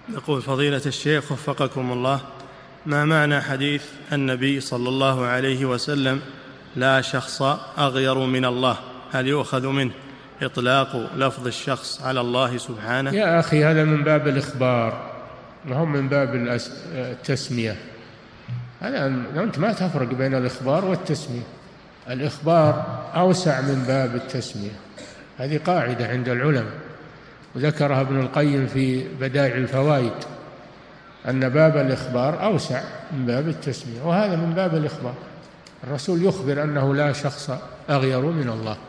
يقول فضيلة الشيخ وفقكم الله، ما معنى حديث النبي صلى الله عليه وسلم لا شخص أغير من الله؟ هل يؤخذ منه إطلاق لفظ الشخص على الله سبحانه؟ يا أخي هذا من باب الإخبار وهم من باب التسمية. هذا أنت ما تفرق بين الإخبار والتسمية. الإخبار أوسع من باب التسمية، هذه قاعدة عند العلماء وذكرها ابن القيم في بدائع الفوائد، أن باب الإخبار أوسع من باب التسمية، وهذا من باب الإخبار. الرسول يخبر أنه لا شخص أغير من الله.